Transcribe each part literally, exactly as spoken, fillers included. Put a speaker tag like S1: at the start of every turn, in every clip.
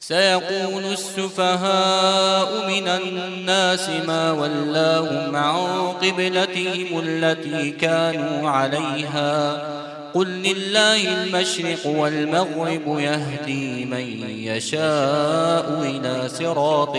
S1: سيقول السفهاء من الناس ما ولاهم عن قبلتهم التي كانوا عليها قل لله المشرق والمغرب يهدي من يشاء إلى صراط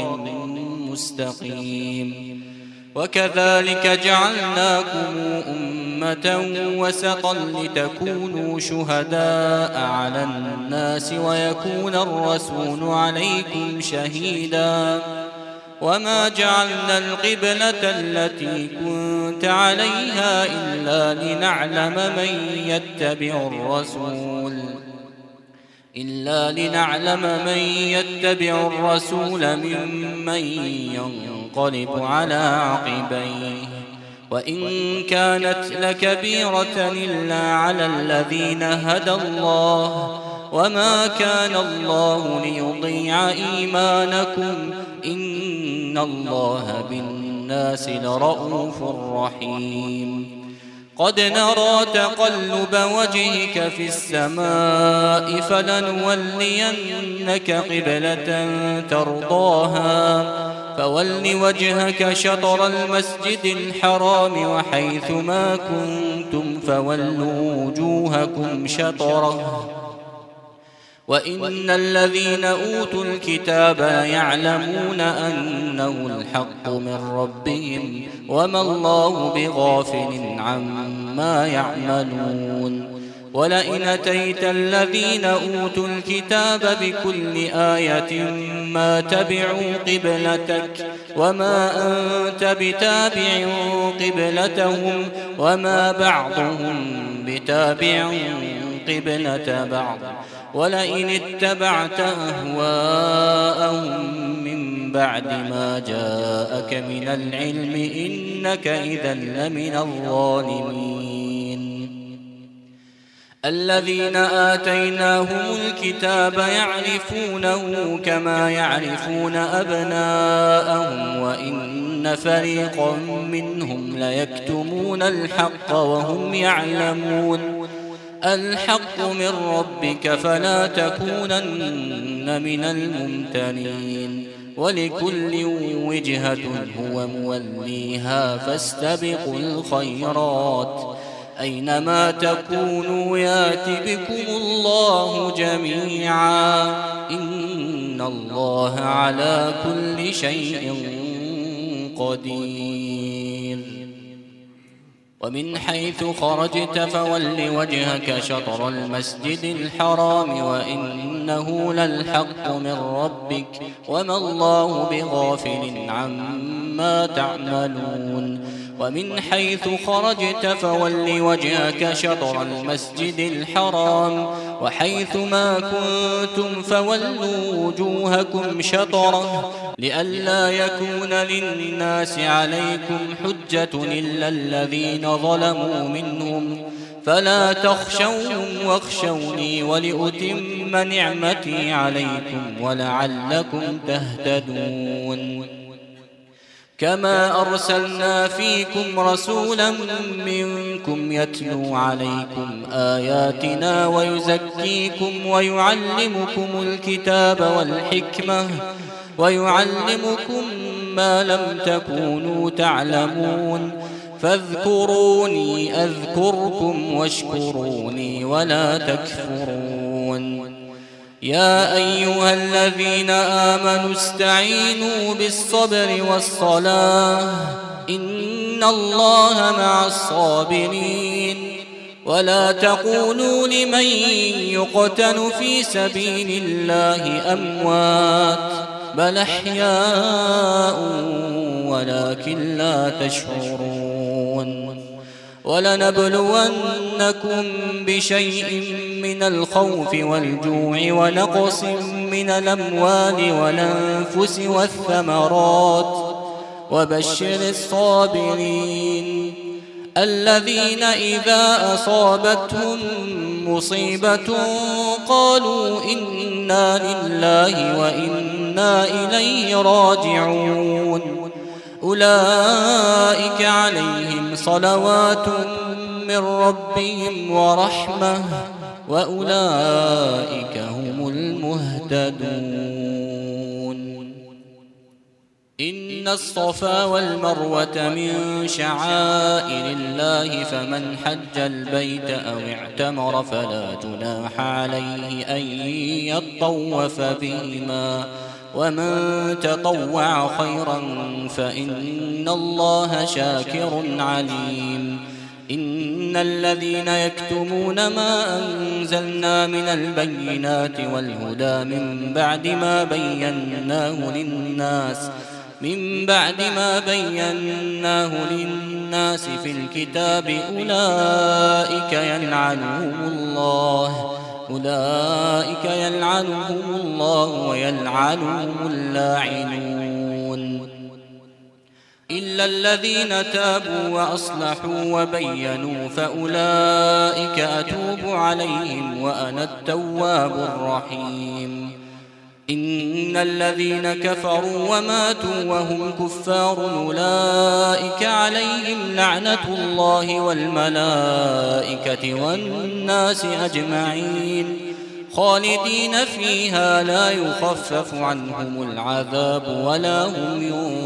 S1: مستقيم. وكذلك جعلناكم أمة وسطا لتكونوا شهداء على الناس ويكون الرسول عليكم شهيدا وما جعلنا القبلة التي كنت عليها إلا لنعلم من يتبع الرسول إلا لنعلم من يتبع الرسول ممن ينقلب على عقبيه وإن كانت لكبيرة إلا على الذين هدى الله وما كان الله ليضيع إيمانكم إن الله بالناس لرءوف رحيم. قد نرى تقلب وجهك في السماء فلنولينك قبلة ترضاها فول وجهك شطر المسجد الحرام وحيث ما كنتم فولوا وجوهكم شطره وإن الذين أوتوا الكتاب يعلمون أنه الحق من ربهم وما الله بغافل عما يعملون. ولئن أتيت الذين أوتوا الكتاب بكل آية ما تبعوا قبلتك وما أنت بتابع قبلتهم وما بعضهم بتابع قبلة بعض ولئن اتبعت أهواءهم من بعد ما جاءك من العلم إنك إذا لمن الظالمين. الذين آتيناهم الكتاب يعرفونه كما يعرفون أبناءهم وإن فريقا منهم ليكتمون الحق وهم يعلمون. الحق من ربك فلا تكونن من الممتنين ولكل وجهة هو موليها فاستبقوا الخيرات أينما تكونوا يات بكم الله جميعا إن الله على كل شيء قدير. ومن حيث خرجت فول وجهك شطر المسجد الحرام وإنه للحق من ربك وما الله بغافل عما تعملون. ومن حيث خرجت فول وجهك شطر المسجد الحرام وحيث ما كنتم فولوا وجوهكم شطره لئلا يكون للناس عليكم حجة إلا الذين ظلموا منهم فلا تخشوهم واخشوني ولأتم نعمتي عليكم ولعلكم تهتدون. كما أرسلنا فيكم رسولا منكم يتلو عليكم آياتنا ويزكيكم ويعلمكم الكتاب والحكمة ويعلمكم ما لم تكونوا تعلمون فاذكروني أذكركم واشكروني ولا تكفرون. يا أيها الذين آمنوا استعينوا بالصبر والصلاة إن الله مع الصابرين. ولا تقولوا لمن يقتل في سبيل الله أموات بل أحياء ولكن لا تشعرون. ولنبلونكم بشيء من الخوف والجوع ونقص من الأموال والأنفس والثمرات وبشر الصابرين الذين إذا أصابتهم مصيبة قالوا إنا لله وإنا إليه راجعون. أولئك عليهم صلوات من ربهم ورحمة وأولئك هم المهتدون. إن الصفا والمروة من شعائر الله فمن حج البيت أو اعتمر فلا جناح عليه أن يطوف بهما ومن تطوع خيرا فإن الله شاكر عليم إن الذين يكتمون ما أنزلنا من البينات والهدى من بعد ما بيناه للناس من بعد ما بيناه للناس في الكتاب أولئك يلعنهم الله أولئك يلعنهم الله ويلعنهم اللاعنون إلا الذين تابوا وأصلحوا وبينوا فأولئك أتوب عليهم وأنا التواب الرحيم إن الذين كفروا وماتوا وهم كفار أولئك عليهم لعنة الله والملائكة والناس أجمعين خالدين فيها لا يخفف عنهم العذاب ولا هم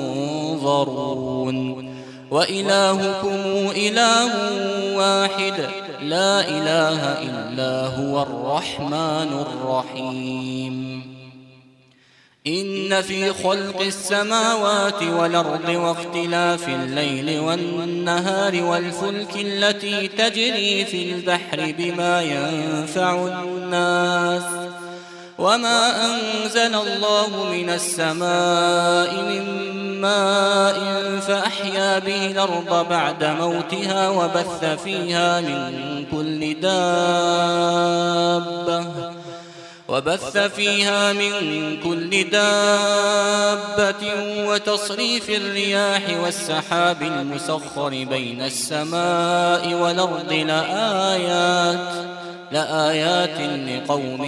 S1: ينظرون وإلهكم إله واحد لا إله إلا هو الرحمن الرحيم إن في خلق السماوات والأرض واختلاف الليل والنهار والفلك التي تجري في البحر بما ينفع الناس وما أنزل الله من السماء من ماء فأحيا به الأرض بعد موتها وبث فيها من كل دابة وبث فيها من كل دابة وتصريف الرياح والسحاب المسخر بين السماء والأرض لآيات لآيات لقوم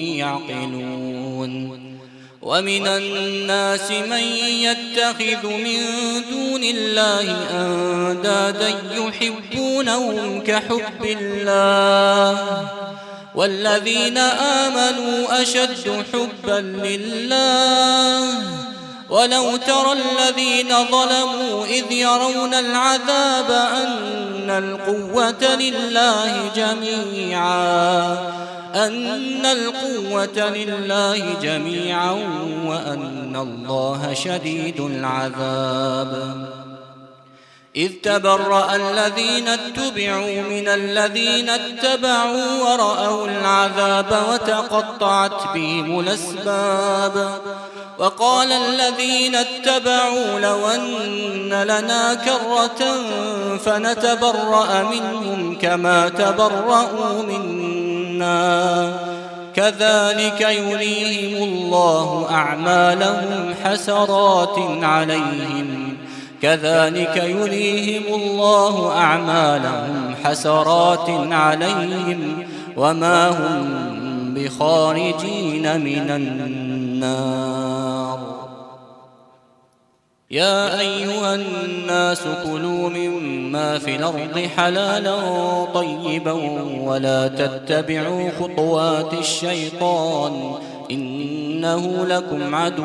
S1: يعقلون ومن الناس من يتخذ من دون الله أندادا يحبونهم كحب الله والذين آمنوا أشد حبا لله ولو ترى الذين ظلموا إذ يرون العذاب أن القوة لله جميعا أن القوة لله جميعا وأن الله شديد العذاب إذ تبرأ الذين اتبعوا من الذين اتبعوا ورأوا العذاب وتقطعت بهم الأسباب وقال الذين اتبعوا لو أن لنا كرة فنتبرأ منهم كما تبرأوا منا كذلك يريهم الله أعمالهم حسرات عليهم كذلك يريهم الله أعمالهم حسرات عليهم وما هم بخارجين من النار يا أيها الناس كلوا مما في الأرض حلالا طيبا ولا تتبعوا خطوات الشيطان إنه لكم عدو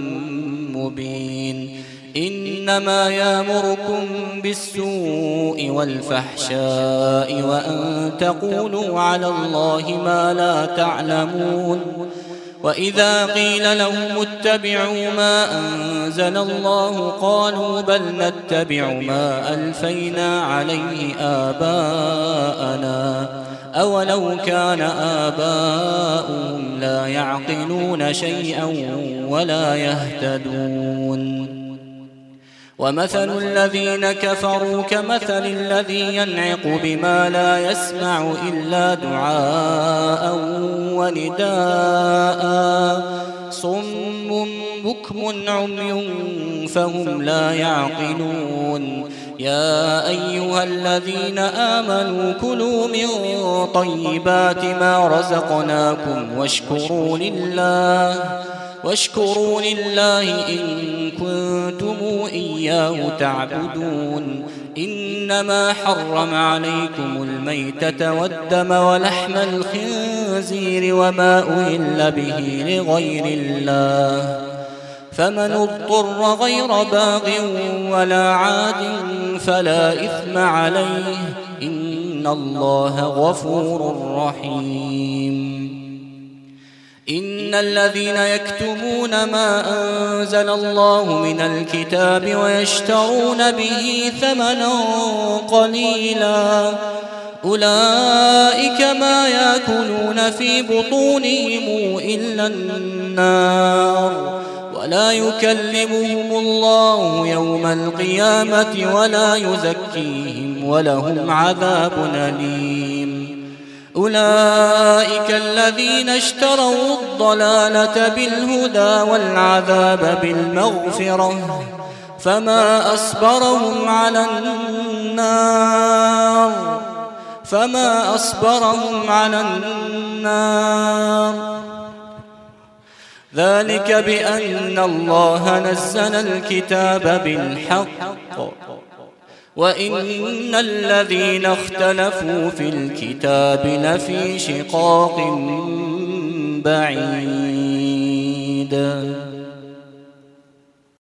S1: مبين إنما يأمركم بالسوء والفحشاء وأن تقولوا على الله ما لا تعلمون وإذا قيل لهم اتبعوا ما أنزل الله قالوا بل نتبع ما ألفينا عليه آباءنا أولو كان آباؤهم لا يعقلون شيئا ولا يهتدون ومثل الذين كفروا كمثل الذي ينعق بما لا يسمع إلا دعاء ونداء صم بكم عمي فهم لا يعقلون يا أيها الذين آمنوا كلوا من طيبات ما رزقناكم واشكروا لله واشكروا لله إن كنتم إياه تعبدون إنما حرم عليكم الميتة والدم ولحم الخنزير وما أهل به لغير الله فمن اضطر غير باغ ولا عاد فلا إثم عليه إن الله غفور رحيم. إن الذين يكتمون ما أنزل الله من الكتاب ويشترون به ثمنا قليلا أولئك ما يأكلون في بطونهم إلا النار ولا يكلمهم الله يوم القيامة ولا يزكيهم ولهم عذاب أليم. أولئك الذين اشتروا الضلالة بالهدى والعذاب بالمغفرة فما أصبرهم على النار فما أصبرهم على النار ذلك بأن الله نزل الكتاب بالحق وإن الذين اختلفوا في الكتاب لفي شقاق بعيد.